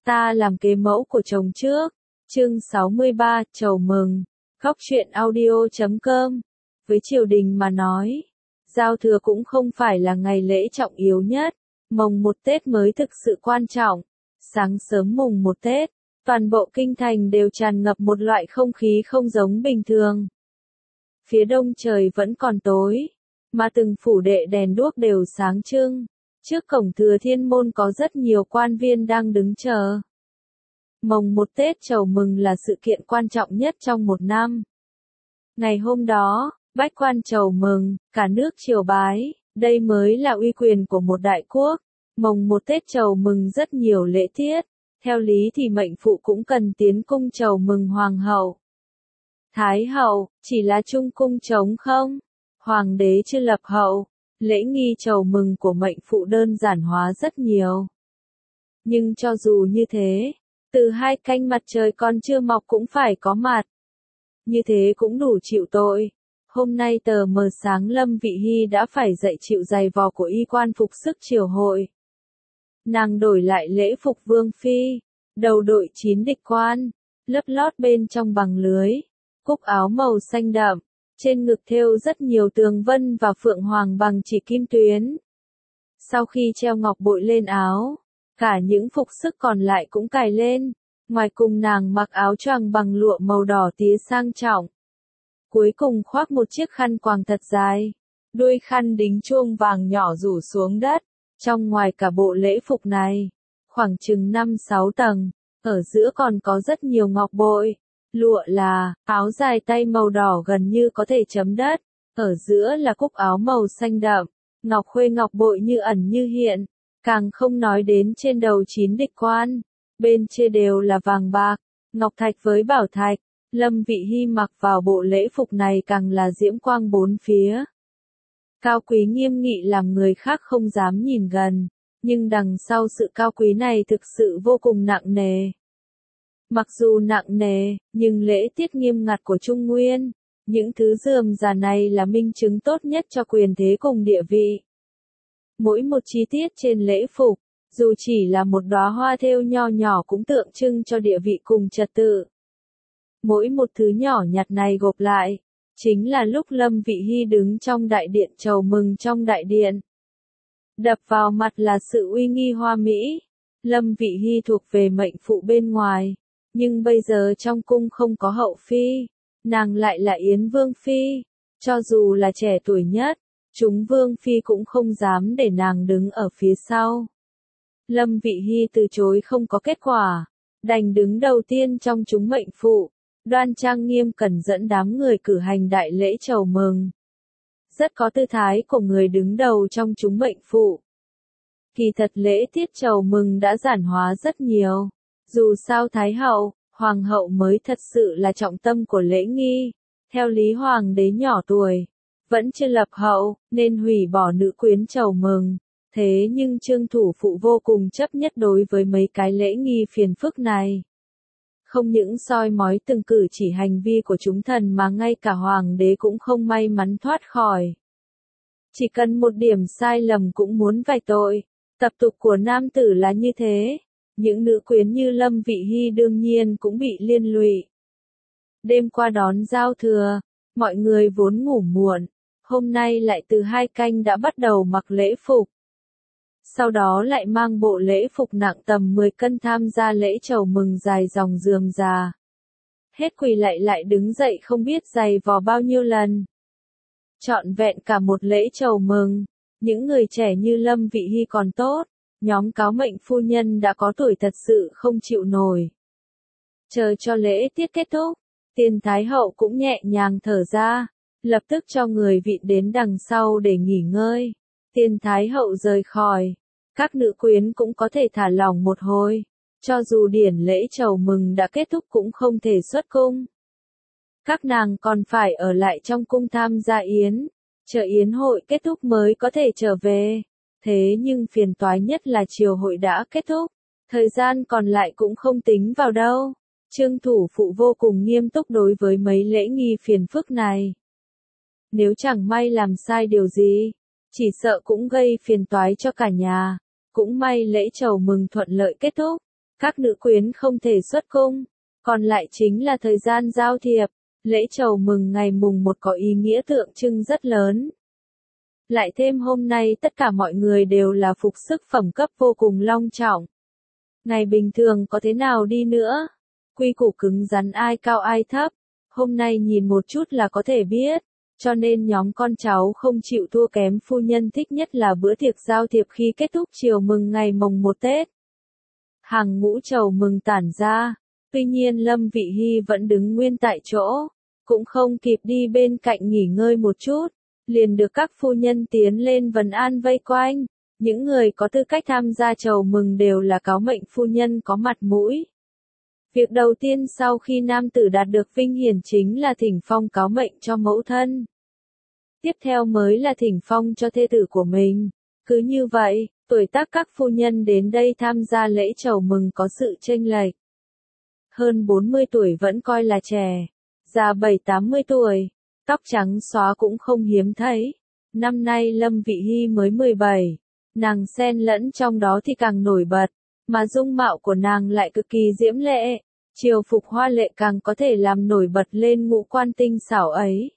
Ta làm kế mẫu của chồng trước. Chương 63, chầu mừng. Góc truyện audio.com. Với triều đình mà nói, giao thừa cũng không phải là ngày lễ trọng yếu nhất, mồng 1 Tết mới thực sự quan trọng. Sáng sớm mùng 1 Tết, toàn bộ kinh thành đều tràn ngập một loại không khí không giống bình thường. Phía đông trời vẫn còn tối, mà từng phủ đệ đèn đuốc đều sáng trưng. Trước cổng Thừa Thiên Môn có rất nhiều quan viên đang đứng chờ. Mồng 1 Tết chầu mừng là sự kiện quan trọng nhất trong một năm. Ngày hôm đó, bách quan chầu mừng, cả nước triều bái, đây mới là uy quyền của một đại quốc. Mồng 1 Tết chầu mừng rất nhiều lễ tiết, theo lý thì mệnh phụ cũng cần tiến cung chầu mừng hoàng hậu. Thái hậu, chỉ là trung cung trống không? Hoàng đế chưa lập hậu, lễ nghi chầu mừng của mệnh phụ đơn giản hóa rất nhiều. Nhưng cho dù như thế, từ 2 canh mặt trời còn chưa mọc cũng phải có mặt. Như thế cũng đủ chịu tội. Hôm nay tờ mờ sáng Lâm Vị Hy đã phải dậy chịu giày vò của y quan phục sức triều hội. Nàng đổi lại lễ phục vương phi, đầu đội 9 địch quan, lớp lót bên trong bằng lưới, cúc áo màu xanh đậm, trên ngực thêu rất nhiều tường vân và phượng hoàng bằng chỉ kim tuyến. Sau khi treo ngọc bội lên áo, cả những phục sức còn lại cũng cài lên, ngoài cùng nàng mặc áo choàng bằng lụa màu đỏ tía sang trọng. Cuối cùng khoác một chiếc khăn quàng thật dài, đuôi khăn đính chuông vàng nhỏ rủ xuống đất. Trong ngoài cả bộ lễ phục này, khoảng chừng 5-6 tầng, ở giữa còn có rất nhiều ngọc bội, lụa là, áo dài tay màu đỏ gần như có thể chấm đất, ở giữa là cúc áo màu xanh đậm, ngọc khuê ngọc bội như ẩn như hiện, càng không nói đến trên đầu 9 địch quan, bên trên đều là vàng bạc, ngọc thạch với bảo thạch. Lâm Vị Hy mặc vào bộ lễ phục này càng là diễm quang bốn phía. Cao quý nghiêm nghị làm người khác không dám nhìn gần, nhưng đằng sau sự cao quý này thực sự vô cùng nặng nề. Mặc dù nặng nề, nhưng lễ tiết nghiêm ngặt của Trung Nguyên, những thứ rườm rà này là minh chứng tốt nhất cho quyền thế cùng địa vị. Mỗi một chi tiết trên lễ phục, dù chỉ là một đóa hoa thêu nho nhỏ cũng tượng trưng cho địa vị cùng trật tự. Mỗi một thứ nhỏ nhặt này gộp lại, chính là lúc Lâm Vị Hy đứng trong đại điện chầu mừng trong đại điện. Đập vào mặt là sự uy nghi hoa mỹ. Lâm Vị Hy thuộc về mệnh phụ bên ngoài, nhưng bây giờ trong cung không có hậu phi, nàng lại là Yến Vương Phi. Cho dù là trẻ tuổi nhất, chúng Vương Phi cũng không dám để nàng đứng ở phía sau. Lâm Vị Hy từ chối không có kết quả, đành đứng đầu tiên trong chúng mệnh phụ. Đoan trang nghiêm cẩn dẫn đám người cử hành đại lễ chầu mừng. Rất có tư thái của người đứng đầu trong chúng mệnh phụ. Kỳ thật lễ tiết chầu mừng đã giản hóa rất nhiều. Dù sao Thái hậu, Hoàng hậu mới thật sự là trọng tâm của lễ nghi. Theo lý Hoàng đế nhỏ tuổi, vẫn chưa lập hậu, nên hủy bỏ nữ quyến chầu mừng. Thế nhưng Trương thủ phụ vô cùng chấp nhất đối với mấy cái lễ nghi phiền phức này. Không những soi mói từng cử chỉ hành vi của chúng thần mà ngay cả hoàng đế cũng không may mắn thoát khỏi. Chỉ cần một điểm sai lầm cũng muốn vạch tội. Tập tục của nam tử là như thế. Những nữ quyến như Lâm Vị Hy đương nhiên cũng bị liên lụy. Đêm qua đón giao thừa, mọi người vốn ngủ muộn, hôm nay lại từ 2 canh đã bắt đầu mặc lễ phục. Sau đó lại mang bộ lễ phục nặng tầm 10 cân tham gia lễ chầu mừng dài dòng rườm rà. Hết quỳ lại đứng dậy không biết giày vò bao nhiêu lần. Trọn vẹn cả một lễ chầu mừng, những người trẻ như Lâm Vị Hy còn tốt, nhóm cáo mệnh phu nhân đã có tuổi thật sự không chịu nổi. Chờ cho lễ tiết kết thúc, Tiền Thái hậu cũng nhẹ nhàng thở ra, lập tức cho người vịn đến đằng sau để nghỉ ngơi. Tiền Thái hậu rời khỏi, các nữ quyến cũng có thể thả lỏng một hồi, cho dù điển lễ chầu mừng đã kết thúc cũng không thể xuất cung. Các nàng còn phải ở lại trong cung tham gia yến, chờ yến hội kết thúc mới có thể trở về. Thế nhưng phiền toái nhất là triều hội đã kết thúc, thời gian còn lại cũng không tính vào đâu. Trương thủ phụ vô cùng nghiêm túc đối với mấy lễ nghi phiền phức này. Nếu chẳng may làm sai điều gì, chỉ sợ cũng gây phiền toái cho cả nhà. Cũng may lễ chầu mừng thuận lợi kết thúc, Các nữ quyến không thể xuất cung, còn lại chính là thời gian giao thiệp. Lễ chầu mừng ngày mùng 1 có ý nghĩa tượng trưng rất lớn. Lại thêm hôm nay tất cả mọi người đều là phục sức phẩm cấp vô cùng long trọng. Ngày bình thường có thế nào đi nữa, quy củ cứng rắn ai cao ai thấp, hôm nay nhìn một chút là có thể biết, cho nên nhóm con cháu không chịu thua kém phu nhân thích nhất là bữa tiệc giao thiệp khi kết thúc chiều mừng ngày mồng 1 Tết. Hàng ngũ chầu mừng tản ra, tuy nhiên Lâm Vị Hy vẫn đứng nguyên tại chỗ, cũng không kịp đi bên cạnh nghỉ ngơi một chút, liền được các phu nhân tiến lên vấn an vây quanh. Những người có tư cách tham gia chầu mừng đều là cáo mệnh phu nhân có mặt mũi. Việc đầu tiên sau khi nam tử đạt được vinh hiển chính là thỉnh phong cáo mệnh cho mẫu thân. Tiếp theo mới là thỉnh phong cho thê tử của mình. Cứ như vậy, tuổi tác các phu nhân đến đây tham gia lễ chầu mừng có sự chênh lệch. Hơn 40 tuổi vẫn coi là trẻ, già 70-80 tuổi, tóc trắng xóa cũng không hiếm thấy. Năm nay Lâm Vị Hy mới 17. Nàng xen lẫn trong đó thì càng nổi bật, mà dung mạo của nàng lại cực kỳ diễm lệ, triều phục hoa lệ càng có thể làm nổi bật lên ngũ quan tinh xảo ấy.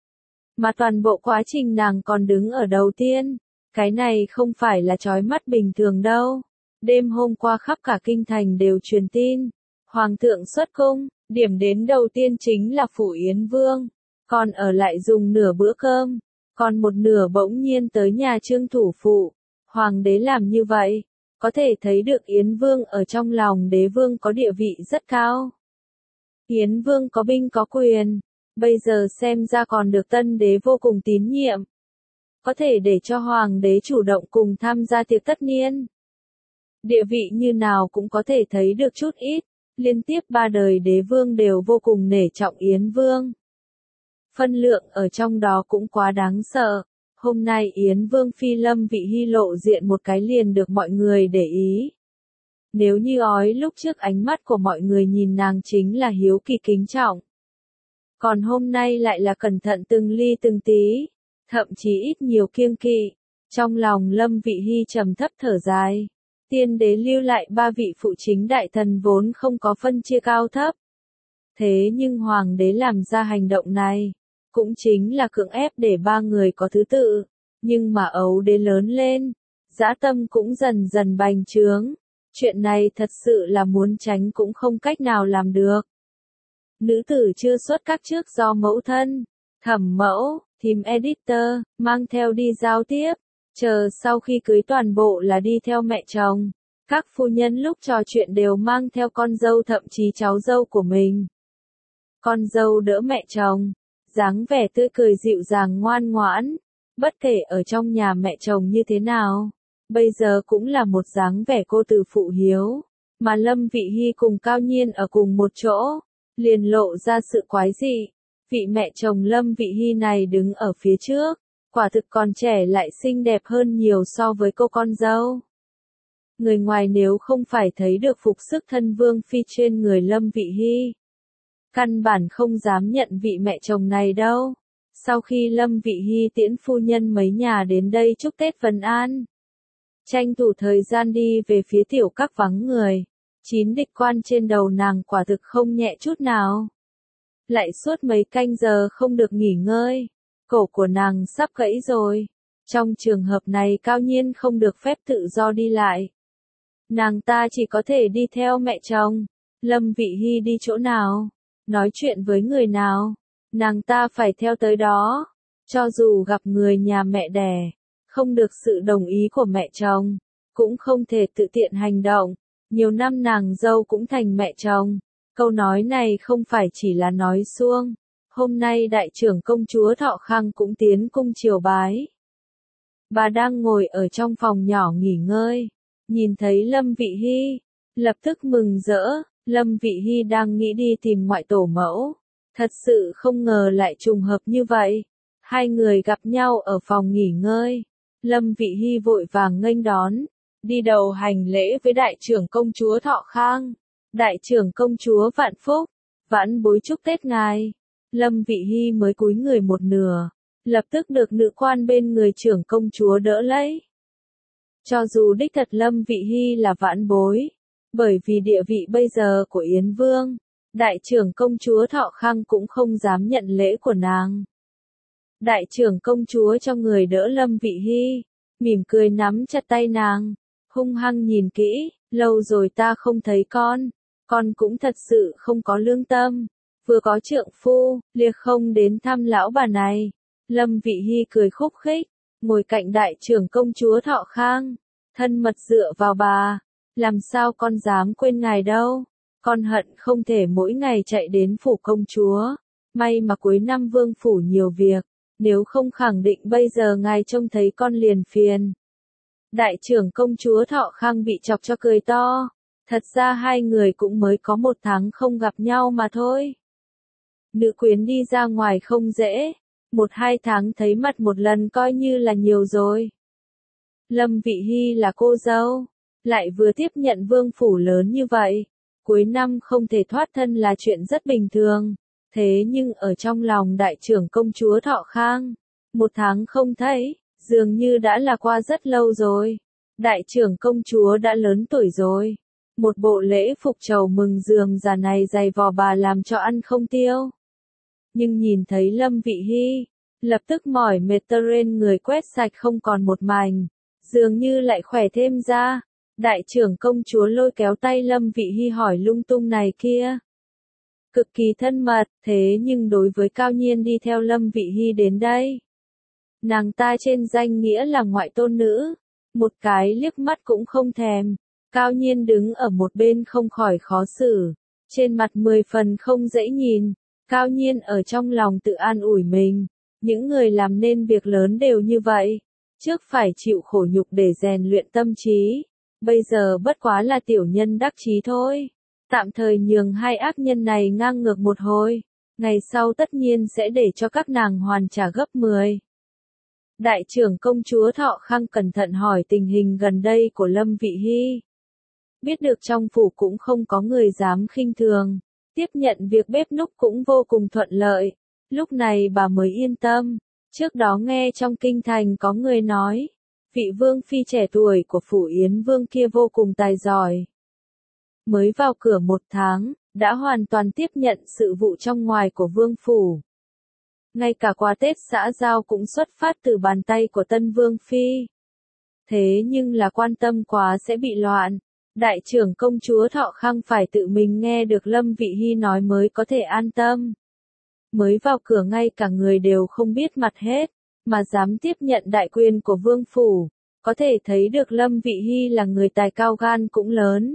Mà toàn bộ quá trình nàng còn đứng ở đầu tiên, cái này không phải là chói mắt bình thường đâu. Đêm hôm qua khắp cả kinh thành đều truyền tin, hoàng thượng xuất cung, điểm đến đầu tiên chính là phủ Yến Vương, còn ở lại dùng nửa bữa cơm, còn một nửa bỗng nhiên tới nhà Trương thủ phụ. Hoàng đế làm như vậy, có thể thấy được Yến Vương ở trong lòng đế vương có địa vị rất cao. Yến Vương có binh có quyền, bây giờ xem ra còn được tân đế vô cùng tín nhiệm. Có thể để cho hoàng đế chủ động cùng tham gia tiệc tất niên. Địa vị như nào cũng có thể thấy được chút ít, liên tiếp 3 đời đế vương đều vô cùng nể trọng Yến Vương. Phân lượng ở trong đó cũng quá đáng sợ. Hôm nay Yến Vương phi Lâm Vị Hy lộ diện một cái liền được mọi người để ý. Nếu như ói lúc trước ánh mắt của mọi người nhìn nàng chính là hiếu kỳ kính trọng. Còn hôm nay lại là cẩn thận từng ly từng tí, thậm chí ít nhiều kiêng kỵ. Trong lòng Lâm Vị Hy trầm thấp thở dài. Tiên đế lưu lại 3 vị phụ chính đại thần vốn không có phân chia cao thấp. Thế nhưng hoàng đế làm ra hành động này, cũng chính là cưỡng ép để 3 người có thứ tự, nhưng mà ấu đế lớn lên, dã tâm cũng dần dần bành trướng, chuyện này thật sự là muốn tránh cũng không cách nào làm được. Nữ tử chưa xuất các trước do mẫu thân, thẩm mẫu, thím editor, mang theo đi giao tiếp, chờ sau khi cưới toàn bộ là đi theo mẹ chồng. Các phu nhân lúc trò chuyện đều mang theo con dâu thậm chí cháu dâu của mình. Con dâu đỡ mẹ chồng, dáng vẻ tươi cười dịu dàng ngoan ngoãn, bất kể ở trong nhà mẹ chồng như thế nào, bây giờ cũng là một dáng vẻ cô từ phụ hiếu, mà Lâm Vị Hy cùng Cao Nhiên ở cùng một chỗ, liền lộ ra sự quái dị. Vị mẹ chồng Lâm Vị Hy này đứng ở phía trước, quả thực còn trẻ lại xinh đẹp hơn nhiều so với cô con dâu. Người ngoài nếu không phải thấy được phục sức thân vương phi trên người Lâm Vị Hy, căn bản không dám nhận vị mẹ chồng này đâu. Sau khi Lâm Vị Hy tiễn phu nhân mấy nhà đến đây chúc Tết Vân An, tranh thủ thời gian đi về phía tiểu các vắng người, 9 địch quan trên đầu nàng quả thực không nhẹ chút nào. Lại suốt mấy canh giờ không được nghỉ ngơi, cổ của nàng sắp gãy rồi. Trong trường hợp này Cao Nhiên không được phép tự do đi lại. Nàng ta chỉ có thể đi theo mẹ chồng. Lâm Vị Hy đi chỗ nào, nói chuyện với người nào, nàng ta phải theo tới đó. Cho dù gặp người nhà mẹ đẻ, không được sự đồng ý của mẹ chồng, cũng không thể tự tiện hành động. Nhiều năm nàng dâu cũng thành mẹ chồng. Câu nói này không phải chỉ là nói suông. Hôm nay đại trưởng công chúa Thọ Khang cũng tiến cung triều bái. Bà đang ngồi ở trong phòng nhỏ nghỉ ngơi, nhìn thấy Lâm Vị Hy, lập tức mừng rỡ. Lâm Vị Hy đang nghĩ đi tìm ngoại tổ mẫu, thật sự không ngờ lại trùng hợp như vậy. Hai người gặp nhau ở phòng nghỉ ngơi, Lâm Vị Hy vội vàng nghênh đón, đi đầu hành lễ với đại trưởng công chúa Thọ Khang. Đại trưởng công chúa vạn phúc, vãn bối chúc Tết ngài. Lâm Vị Hy mới cúi người một nửa, lập tức được nữ quan bên người trưởng công chúa đỡ lấy. Cho dù đích thật Lâm Vị Hy là vãn bối, Bởi vì địa vị bây giờ của Yến Vương, đại trưởng công chúa Thọ Khang cũng không dám nhận lễ của nàng. Đại trưởng công chúa cho người đỡ Lâm Vị Hy, mỉm cười nắm chặt tay nàng, hung hăng nhìn kỹ, lâu rồi ta không thấy con cũng thật sự không có lương tâm, vừa có trượng phu, liệt không đến thăm lão bà này. Lâm Vị Hy cười khúc khích, ngồi cạnh đại trưởng công chúa Thọ Khang, thân mật dựa vào bà, làm sao con dám quên ngài đâu, con hận không thể mỗi ngày chạy đến phủ công chúa, may mà cuối năm vương phủ nhiều việc, nếu không khẳng định bây giờ ngài trông thấy con liền phiền. Đại trưởng công chúa Thọ Khang bị chọc cho cười to, thật ra hai người cũng mới có 1 tháng không gặp nhau mà thôi. Nữ quyến đi ra ngoài không dễ, 1-2 tháng thấy mặt một lần coi như là nhiều rồi. Lâm Vị Hy là cô dâu, lại vừa tiếp nhận vương phủ lớn như vậy, cuối năm không thể thoát thân là chuyện rất bình thường. Thế nhưng ở trong lòng đại trưởng công chúa Thọ Khang, 1 tháng không thấy, dường như đã là qua rất lâu rồi. Đại trưởng công chúa đã lớn tuổi rồi. Một bộ lễ phục chầu mừng rườm rà này dày vò bà làm cho ăn không tiêu. Nhưng nhìn thấy Lâm Vị Hy, lập tức mỏi mệt teren người quét sạch không còn một mảnh, dường như lại khỏe thêm ra. Đại trưởng công chúa lôi kéo tay Lâm Vị Hy hỏi lung tung này kia. Cực kỳ thân mật, thế nhưng đối với Cao Nhiên đi theo Lâm Vị Hy đến đây. Nàng ta trên danh nghĩa là ngoại tôn nữ, một cái liếc mắt cũng không thèm. Cao Nhiên đứng ở một bên không khỏi khó xử, trên mặt 10 phần không dễ nhìn. Cao Nhiên ở trong lòng tự an ủi mình, những người làm nên việc lớn đều như vậy, trước phải chịu khổ nhục để rèn luyện tâm trí, bây giờ bất quá là tiểu nhân đắc chí thôi. Tạm thời nhường hai ác nhân này ngang ngược một hồi, ngày sau tất nhiên sẽ để cho các nàng hoàn trả gấp 10. Đại trưởng công chúa Thọ Khang cẩn thận hỏi tình hình gần đây của Lâm Vị Hy. Biết được trong phủ cũng không có người dám khinh thường, tiếp nhận việc bếp núc cũng vô cùng thuận lợi, lúc này bà mới yên tâm. Trước đó nghe trong kinh thành có người nói, vị vương phi trẻ tuổi của phủ Yến Vương kia vô cùng tài giỏi. Mới vào cửa 1 tháng, đã hoàn toàn tiếp nhận sự vụ trong ngoài của vương phủ. Ngay cả quà Tết xã giao cũng xuất phát từ bàn tay của tân vương phi. Thế nhưng là quan tâm quá sẽ bị loạn. Đại trưởng công chúa Thọ Khang phải tự mình nghe được Lâm Vị Hy nói mới có thể an tâm. Mới vào cửa ngay cả người đều không biết mặt hết, mà dám tiếp nhận đại quyền của vương phủ, có thể thấy được Lâm Vị Hy là người tài cao gan cũng lớn.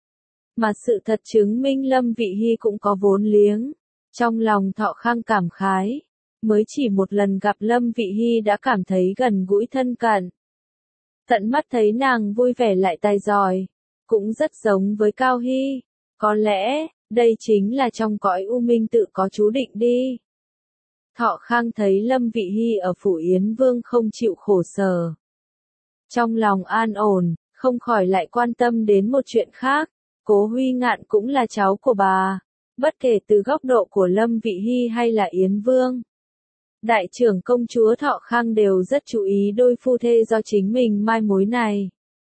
Mà sự thật chứng minh Lâm Vị Hy cũng có vốn liếng. Trong lòng Thọ Khang cảm khái, mới chỉ một lần gặp Lâm Vị Hy đã cảm thấy gần gũi thân cận. Tận mắt thấy nàng vui vẻ lại tài giỏi, cũng rất giống với Cao Hy. Có lẽ, đây chính là trong cõi u minh tự có chú định đi. Thọ Khang thấy Lâm Vị Hy ở phủ Yến Vương không chịu khổ sở. Trong lòng an ổn, không khỏi lại quan tâm đến một chuyện khác. Cố Huy Ngạn cũng là cháu của bà, bất kể từ góc độ của Lâm Vị Hy hay là Yến Vương. Đại trưởng công chúa Thọ Khang đều rất chú ý đôi phu thê do chính mình mai mối này.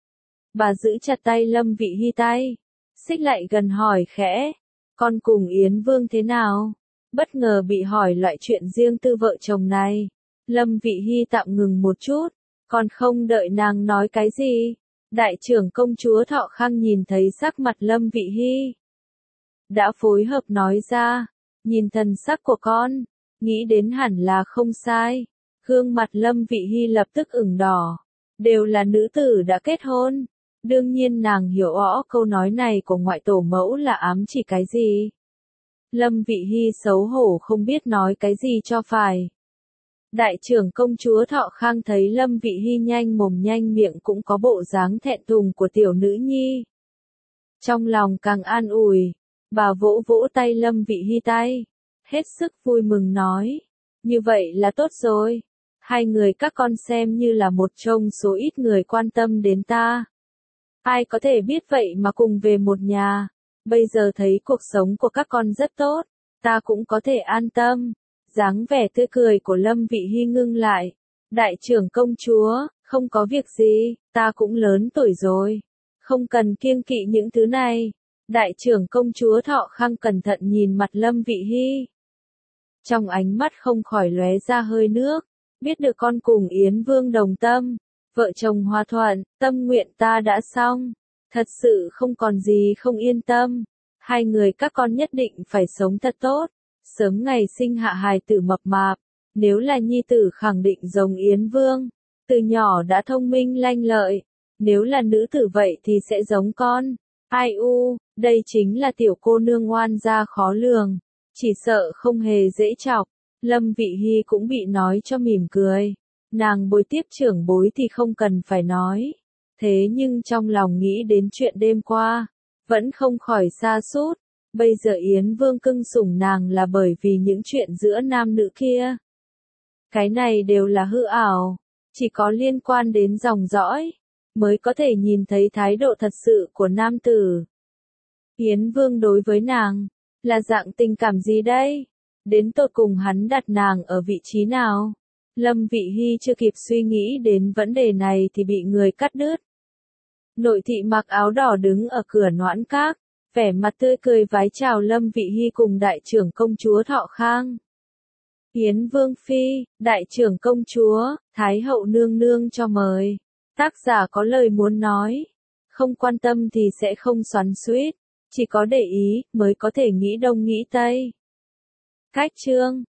Bà giữ chặt tay Lâm Vị Hy tay, xích lại gần hỏi khẽ, con cùng Yến Vương thế nào? Bất ngờ bị hỏi loại chuyện riêng tư vợ chồng này. Lâm Vị Hy tạm ngừng một chút, còn không đợi nàng nói cái gì. Đại trưởng công chúa Thọ Khang nhìn thấy sắc mặt Lâm Vị Hy, đã phối hợp nói ra, nhìn thần sắc của con, nghĩ đến hẳn là không sai. Gương mặt Lâm Vị Hy lập tức ửng đỏ, đều là nữ tử đã kết hôn. Đương nhiên nàng hiểu rõ câu nói này của ngoại tổ mẫu là ám chỉ cái gì. Lâm Vị Hy xấu hổ không biết nói cái gì cho phải. Đại trưởng công chúa Thọ Khang thấy Lâm Vị Hy nhanh mồm nhanh miệng cũng có bộ dáng thẹn thùng của tiểu nữ nhi. Trong lòng càng an ủi, bà vỗ vỗ tay Lâm Vị Hy tay, hết sức vui mừng nói, như vậy là tốt rồi, hai người các con xem như là một trong số ít người quan tâm đến ta. Ai có thể biết vậy mà cùng về một nhà, bây giờ thấy cuộc sống của các con rất tốt, ta cũng có thể an tâm. Dáng vẻ tươi cười của Lâm Vị Hy ngưng lại. Đại trưởng công chúa, không có việc gì, ta cũng lớn tuổi rồi. Không cần kiêng kỵ những thứ này. Đại trưởng công chúa Thọ Khang cẩn thận nhìn mặt Lâm Vị Hy. Trong ánh mắt không khỏi lóe ra hơi nước, biết được con cùng Yến Vương đồng tâm, vợ chồng hòa thuận, tâm nguyện ta đã xong, thật sự không còn gì không yên tâm, hai người các con nhất định phải sống thật tốt, sớm ngày sinh hạ hài tử mập mạp, nếu là nhi tử khẳng định giống Yến Vương, từ nhỏ đã thông minh lanh lợi, nếu là nữ tử vậy thì sẽ giống con. Ai u, đây chính là tiểu cô nương ngoan gia khó lường, chỉ sợ không hề dễ chọc. Lâm Vị Hy cũng bị nói cho mỉm cười. Nàng bối tiếp trưởng bối thì không cần phải nói. Thế nhưng trong lòng nghĩ đến chuyện đêm qua, vẫn không khỏi xa sút. Bây giờ Yến Vương cưng sủng nàng là bởi vì những chuyện giữa nam nữ kia. Cái này đều là hư ảo, chỉ có liên quan đến dòng dõi, mới có thể nhìn thấy thái độ thật sự của nam tử. Yến Vương đối với nàng, là dạng tình cảm gì đây? Đến tột cùng hắn đặt nàng ở vị trí nào? Lâm Vị Hy chưa kịp suy nghĩ đến vấn đề này thì bị người cắt đứt. Nội thị mặc áo đỏ đứng ở cửa Noãn Các, vẻ mặt tươi cười vái chào Lâm Vị Hy cùng đại trưởng công chúa Thọ Khang. Yến Vương Phi, đại trưởng công chúa, Thái hậu nương nương cho mời. Tác giả có lời muốn nói. Không quan tâm thì sẽ không xoắn xuýt, chỉ có để ý mới có thể nghĩ đông nghĩ tây. Cách chương